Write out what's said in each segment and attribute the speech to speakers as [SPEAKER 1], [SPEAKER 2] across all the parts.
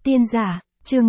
[SPEAKER 1] Tiên giả, chương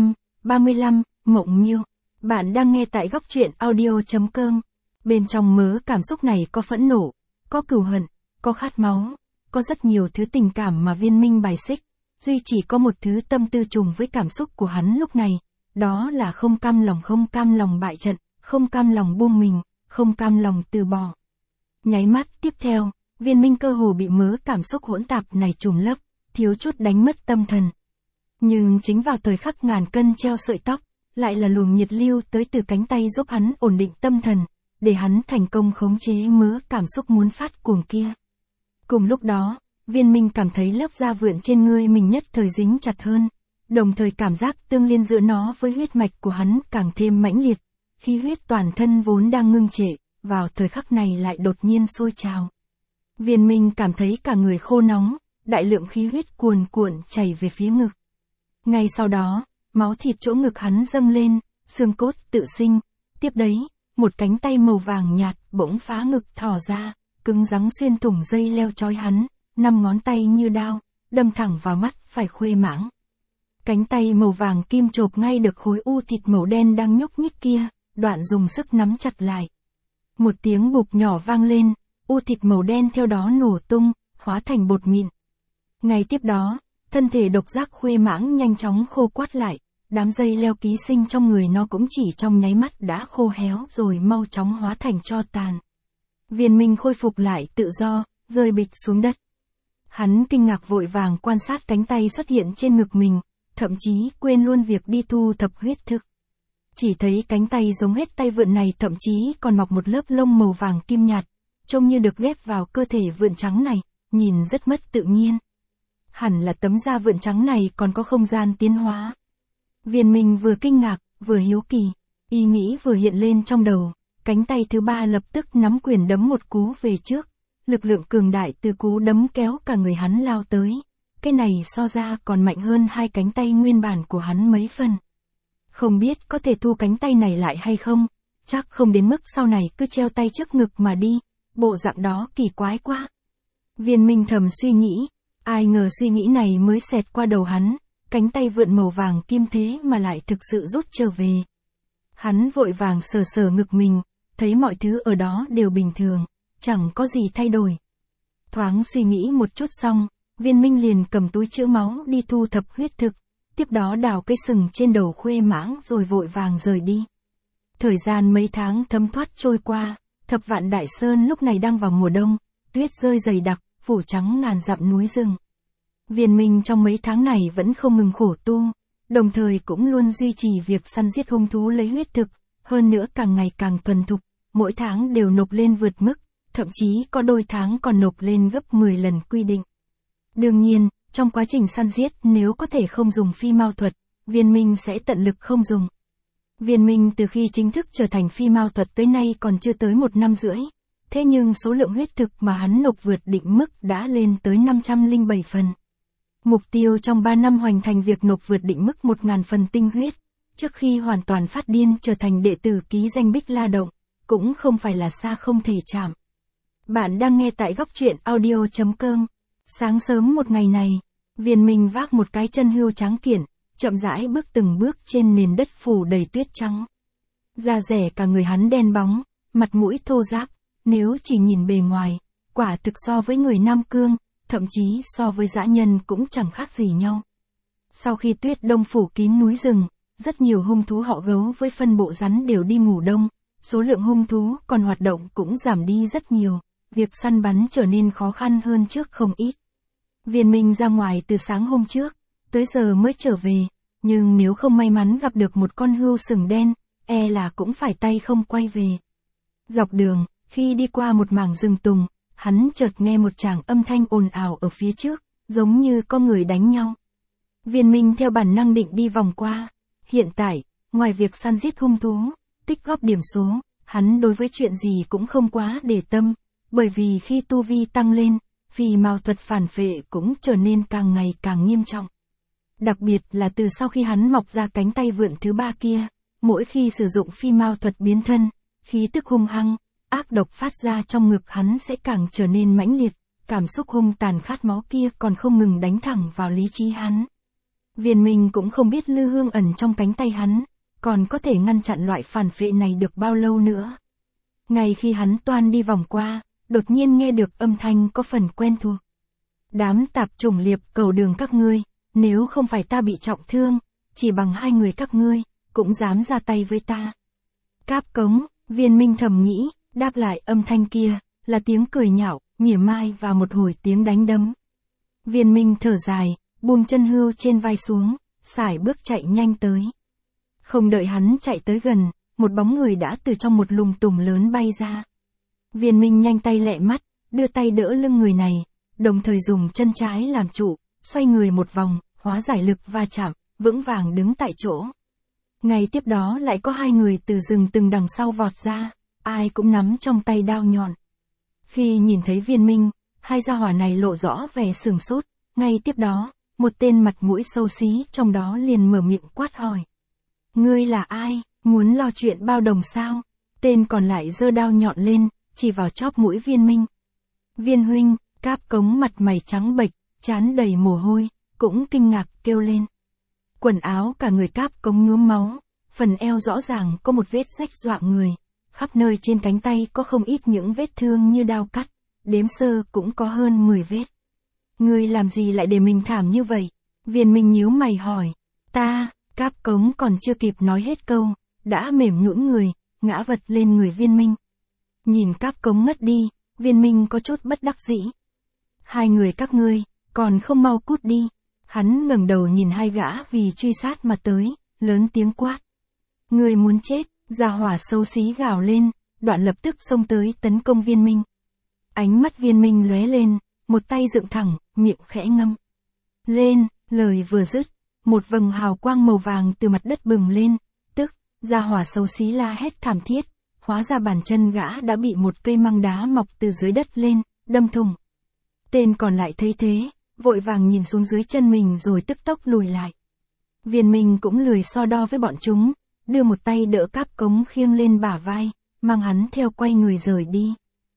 [SPEAKER 1] 35, Mộng Miêu. Bạn đang nghe tại góc truyện audio.com. Bên trong mớ cảm xúc này có phẫn nộ, có cừu hận, có khát máu, có rất nhiều thứ tình cảm mà Viên Minh bài xích. Duy chỉ có một thứ tâm tư trùng với cảm xúc của hắn lúc này, đó là không cam lòng bại trận, không cam lòng buông mình, không cam lòng từ bỏ. Nháy mắt tiếp theo, Viên Minh cơ hồ bị mớ cảm xúc hỗn tạp này trùm lấp, thiếu chút đánh mất tâm thần. Nhưng chính vào thời khắc ngàn cân treo sợi tóc, lại là luồng nhiệt lưu tới từ cánh tay giúp hắn ổn định tâm thần, để hắn thành công khống chế mớ cảm xúc muốn phát cuồng kia. Cùng lúc đó, Viên Minh cảm thấy lớp da vượn trên người mình nhất thời dính chặt hơn, đồng thời cảm giác tương liên giữa nó với huyết mạch của hắn càng thêm mãnh liệt, khí huyết toàn thân vốn đang ngưng trệ, vào thời khắc này lại đột nhiên sôi trào. Viên Minh cảm thấy cả người khô nóng, đại lượng khí huyết cuồn cuộn chảy về phía ngực. Ngay sau đó, máu thịt chỗ ngực hắn dâng lên, xương cốt tự sinh, tiếp đấy, một cánh tay màu vàng nhạt bỗng phá ngực thò ra, cứng rắn xuyên thủng dây leo trói hắn, 5 ngón tay như đao, đâm thẳng vào mắt phải Khuê Mãng. Cánh tay màu vàng kim chộp ngay được khối u thịt màu đen đang nhúc nhích kia, Đoạn dùng sức nắm chặt lại. Một tiếng bụp nhỏ vang lên, u thịt màu đen theo đó nổ tung, hóa thành bột mịn. Ngay tiếp đó, thân thể độc giác Khuê Mãng nhanh chóng khô quắt lại, đám dây leo ký sinh trong người nó cũng chỉ trong nháy mắt đã khô héo rồi mau chóng hóa thành tro tàn. Viên Minh khôi phục lại tự do, rơi bịch xuống đất. Hắn kinh ngạc vội vàng quan sát cánh tay xuất hiện trên ngực mình, thậm chí quên luôn việc đi thu thập huyết thực. Chỉ thấy cánh tay giống hết tay vượn này thậm chí còn mọc một lớp lông màu vàng kim nhạt, trông như được ghép vào cơ thể vượn trắng này, nhìn rất mất tự nhiên. Hẳn là tấm da vượn trắng này còn có không gian tiến hóa. Viên Minh vừa kinh ngạc, vừa hiếu kỳ, ý nghĩ vừa hiện lên trong đầu, cánh tay thứ ba lập tức nắm quyền đấm một cú về trước, lực lượng cường đại từ cú đấm kéo cả người hắn lao tới, cái này so ra còn mạnh hơn hai cánh tay nguyên bản của hắn mấy phần. Không biết có thể thu cánh tay này lại hay không, chắc không đến mức sau này cứ treo tay trước ngực mà đi, bộ dạng đó kỳ quái quá. Viên Minh thầm suy nghĩ, ai ngờ suy nghĩ này mới xẹt qua đầu hắn, cánh tay vượn màu vàng kim thế mà lại thực sự rút trở về. Hắn vội vàng sờ sờ ngực mình, thấy mọi thứ ở đó đều bình thường, chẳng có gì thay đổi. Thoáng suy nghĩ một chút xong, Viên Minh liền cầm túi trữ máu đi thu thập huyết thực, tiếp đó đào cây sừng trên đầu Khuê Mãng rồi vội vàng rời đi. Thời gian mấy tháng thấm thoát trôi qua, Thập Vạn Đại Sơn lúc này đang vào mùa đông, tuyết rơi dày đặc, phủ trắng ngàn dặm núi rừng. Viên Minh trong mấy tháng này vẫn không ngừng khổ tu, đồng thời cũng luôn duy trì việc săn giết hung thú lấy huyết thực, hơn nữa càng ngày càng thuần thục, mỗi tháng đều nộp lên vượt mức, thậm chí có đôi tháng còn nộp lên gấp 10 lần quy định. Đương nhiên, trong quá trình săn giết nếu có thể không dùng phi mao thuật, Viên Minh sẽ tận lực không dùng. Viên Minh từ khi chính thức trở thành phi mao thuật tới nay còn chưa tới 1 năm rưỡi, thế nhưng số lượng huyết thực mà hắn nộp vượt định mức đã lên tới 507 phần. Mục tiêu trong 3 năm hoàn thành việc nộp vượt định mức 1000 phần tinh huyết, trước khi hoàn toàn phát điên trở thành đệ tử ký danh Bích La Động, cũng không phải là xa không thể chạm. Bạn đang nghe tại góc truyện audio.com. Sáng sớm một ngày này, Viên Minh vác một cái chân hươu tráng kiện, chậm rãi bước từng bước trên nền đất phủ đầy tuyết trắng. Da rẻ cả người hắn đen bóng, mặt mũi thô ráp, nếu chỉ nhìn bề ngoài, quả thực so với người Nam Cương, thậm chí so với dã nhân cũng chẳng khác gì nhau. Sau khi tuyết đông phủ kín núi rừng, rất nhiều hung thú họ gấu với phân bộ rắn đều đi ngủ đông, số lượng hung thú còn hoạt động cũng giảm đi rất nhiều, việc săn bắn trở nên khó khăn hơn trước không ít. Viên Minh ra ngoài từ sáng hôm trước, tới giờ mới trở về, nhưng nếu không may mắn gặp được một con hươu sừng đen, e là cũng phải tay không quay về. Dọc đường, khi đi qua một mảng rừng tùng, hắn chợt nghe một tràng âm thanh ồn ào ở phía trước, giống như có người đánh nhau. Viên Minh theo bản năng định đi vòng qua. Hiện tại, ngoài việc săn giết hung thú, tích góp điểm số, hắn đối với chuyện gì cũng không quá để tâm, bởi vì khi tu vi tăng lên, phi mao thuật phản phệ cũng trở nên càng ngày càng nghiêm trọng. Đặc biệt là từ sau khi hắn mọc ra cánh tay vượn thứ ba kia, mỗi khi sử dụng phi mao thuật biến thân, khí tức hung hăng, ác độc phát ra trong ngực hắn sẽ càng trở nên mãnh liệt, cảm xúc hung tàn khát máu kia còn không ngừng đánh thẳng vào lý trí hắn. Viên Minh cũng không biết Lư Hương ẩn trong cánh tay hắn, còn có thể ngăn chặn loại phản phệ này được bao lâu nữa. Ngay khi hắn toan đi vòng qua, đột nhiên nghe được âm thanh có phần quen thuộc. Đám tạp chủng liệp cầu đường các ngươi, nếu không phải ta bị trọng thương, chỉ bằng hai người các ngươi, cũng dám ra tay với ta. Cáp cống, Viên Minh thầm nghĩ, đáp lại âm thanh kia, là tiếng cười nhạo, mỉa mai và một hồi tiếng đánh đấm. Viên Minh thở dài, buông chân hươu trên vai xuống, sải bước chạy nhanh tới. Không đợi hắn chạy tới gần, một bóng người đã từ trong một lùm tùm lớn bay ra. Viên Minh nhanh tay lẹ mắt, đưa tay đỡ lưng người này, đồng thời dùng chân trái làm trụ, xoay người một vòng, hóa giải lực va chạm, vững vàng đứng tại chỗ. Ngay tiếp đó lại có hai người từ rừng từng đằng sau vọt ra, ai cũng nắm trong tay đao nhọn. Khi nhìn thấy Viên Minh, hai gia hỏa này lộ rõ vẻ sửng sốt, ngay tiếp đó, một tên mặt mũi xấu xí trong đó liền mở miệng quát hỏi. Ngươi là ai, muốn lo chuyện bao đồng sao? Tên còn lại giơ đao nhọn lên, chỉ vào chóp mũi Viên Minh. Viên huynh, Cáp Cống mặt mày trắng bệch, trán đầy mồ hôi, cũng kinh ngạc kêu lên. Quần áo cả người Cáp Cống nhuốm máu, phần eo rõ ràng có một vết rách dọa người, khắp nơi trên cánh tay có không ít những vết thương như đao cắt, đếm sơ cũng có hơn 10 vết. Ngươi làm gì lại để mình thảm như vậy? Viên Minh nhíu mày hỏi. Ta, Cáp Cống còn chưa kịp nói hết câu, đã mềm nhũn người, ngã vật lên người Viên Minh. Nhìn Cáp Cống mất đi, Viên Minh có chút bất đắc dĩ. Hai người các ngươi, còn không mau cút đi. Hắn ngẩng đầu nhìn hai gã vì truy sát mà tới, lớn tiếng quát. Ngươi muốn chết, gia hỏa xấu xí gào lên, đoạn lập tức xông tới tấn công Viên Minh. Ánh mắt Viên Minh lóe lên, một tay dựng thẳng, miệng khẽ ngâm. Lên, lời vừa dứt, một vầng hào quang màu vàng từ mặt đất bừng lên, tức, gia hỏa xấu xí la hét thảm thiết, hóa ra bàn chân gã đã bị một cây măng đá mọc từ dưới đất lên, đâm thủng. Tên còn lại thấy thế, vội vàng nhìn xuống dưới chân mình rồi tức tốc lùi lại. Viên Minh cũng lười so đo với bọn chúng, đưa một tay đỡ Cáp Cống khiêng lên bả vai, mang hắn theo quay người rời đi.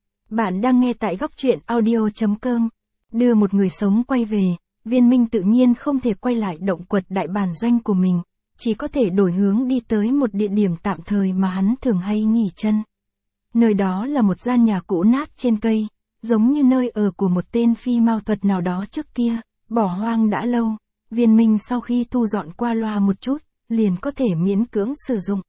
[SPEAKER 1] Bạn đang nghe tại góc truyện audio.com. Đưa một người sống quay về, Viên Minh tự nhiên không thể quay lại động quật đại bản doanh của mình, chỉ có thể đổi hướng đi tới một địa điểm tạm thời mà hắn thường hay nghỉ chân. Nơi đó là một gian nhà cũ nát trên cây, giống như nơi ở của một tên phi mao thuật nào đó trước kia, bỏ hoang đã lâu. Viên Minh sau khi thu dọn qua loa một chút, liền có thể miễn cưỡng sử dụng.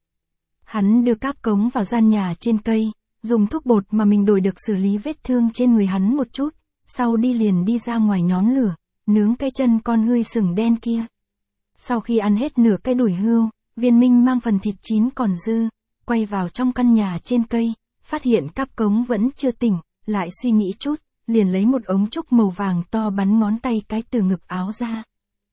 [SPEAKER 1] Hắn đưa Cáp Cống vào gian nhà trên cây, dùng thuốc bột mà mình đổi được xử lý vết thương trên người hắn một chút, sau liền đi ra ngoài nhón lửa, nướng cái chân con hươu sừng đen kia. Sau khi ăn hết nửa cái đùi hươu, Viên Minh mang phần thịt chín còn dư, quay vào trong căn nhà trên cây, phát hiện Cáp Cống vẫn chưa tỉnh, lại suy nghĩ chút, liền lấy một ống trúc màu vàng to bắn ngón tay cái từ ngực áo ra.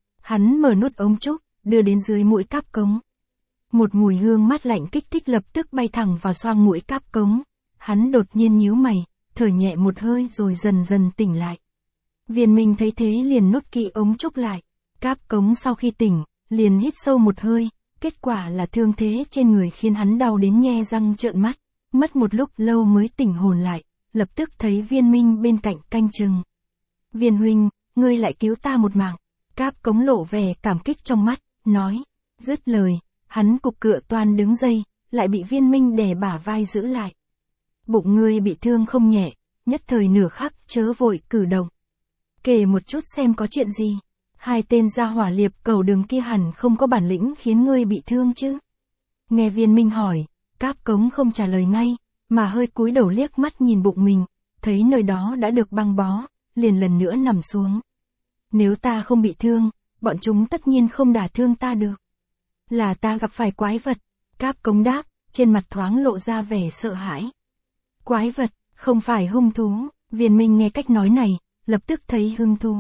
[SPEAKER 1] Hắn mở nút ống trúc, đưa đến dưới mũi Cáp Cống. Một mùi hương mát lạnh kích thích lập tức bay thẳng vào xoang mũi Cáp Cống. Hắn đột nhiên nhíu mày, thở nhẹ một hơi rồi dần dần tỉnh lại. Viên Minh thấy thế liền nút kỹ ống trúc lại. Cáp Cống sau khi tỉnh, liền hít sâu một hơi, kết quả là thương thế trên người khiến hắn đau đến nhe răng trợn mắt, mất một lúc lâu mới tỉnh hồn lại, lập tức thấy Viên Minh bên cạnh canh chừng. Viên huynh, ngươi lại cứu ta một mạng. Cáp Cống lộ vẻ cảm kích trong mắt, nói. Dứt lời, hắn cục cựa toan đứng dậy, lại bị Viên Minh đè bả vai giữ lại. Bụng ngươi bị thương không nhẹ, nhất thời nửa khắc chớ vội cử động. Kể một chút xem có chuyện gì. Hai tên gia hỏa liệp cầu đường kia hẳn không có bản lĩnh khiến ngươi bị thương chứ. Nghe Viên Minh hỏi, Cáp Cống không trả lời ngay, mà hơi cúi đầu liếc mắt nhìn bụng mình, thấy nơi đó đã được băng bó, liền lần nữa nằm xuống. Nếu ta không bị thương, bọn chúng tất nhiên không đả thương ta được. Là ta gặp phải quái vật. Cáp Cống đáp, trên mặt thoáng lộ ra vẻ sợ hãi. Quái vật, không phải hung thú. Viên Minh nghe cách nói này, lập tức thấy hứng thú.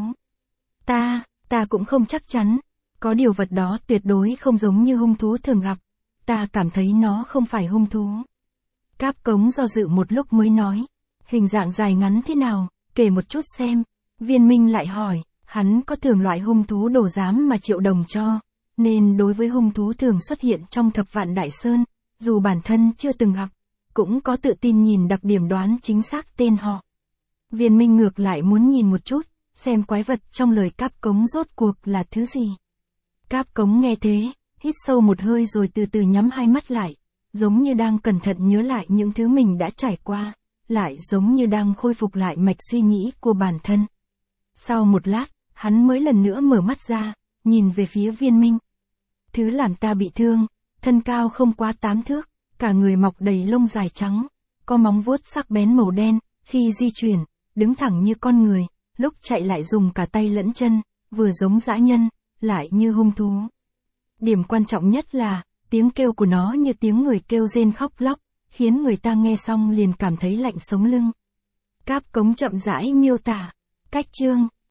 [SPEAKER 1] Ta cũng không chắc chắn. Có điều vật đó tuyệt đối không giống như hung thú thường gặp. Ta cảm thấy nó không phải hung thú. Cáp Cống do dự một lúc mới nói. Hình dạng dài ngắn thế nào, kể một chút xem. Viên Minh lại hỏi, hắn có thường loại hung thú đồ giám mà Triệu Đồng cho, nên đối với hung thú thường xuất hiện trong Thập Vạn Đại Sơn, dù bản thân chưa từng gặp, cũng có tự tin nhìn đặc điểm đoán chính xác tên họ. Viên Minh ngược lại muốn nhìn một chút, xem quái vật trong lời Cáp Cống rốt cuộc là thứ gì. Cáp cống nghe thế, hít sâu một hơi rồi từ từ nhắm hai mắt lại, giống như đang cẩn thận nhớ lại những thứ mình đã trải qua, lại giống như đang khôi phục lại mạch suy nghĩ của bản thân. Sau một lát, hắn mới lần nữa mở mắt ra, nhìn về phía Viên Minh. Thứ làm ta bị thương, thân cao không quá 8 thước, cả người mọc đầy lông dài trắng, có móng vuốt sắc bén màu đen, khi di chuyển, đứng thẳng như con người, lúc chạy lại dùng cả tay lẫn chân, vừa giống dã nhân, lại như hung thú. Điểm quan trọng nhất là, tiếng kêu của nó như tiếng người kêu rên khóc lóc, khiến người ta nghe xong liền cảm thấy lạnh sống lưng. Cáp cống chậm rãi miêu tả. Cách chương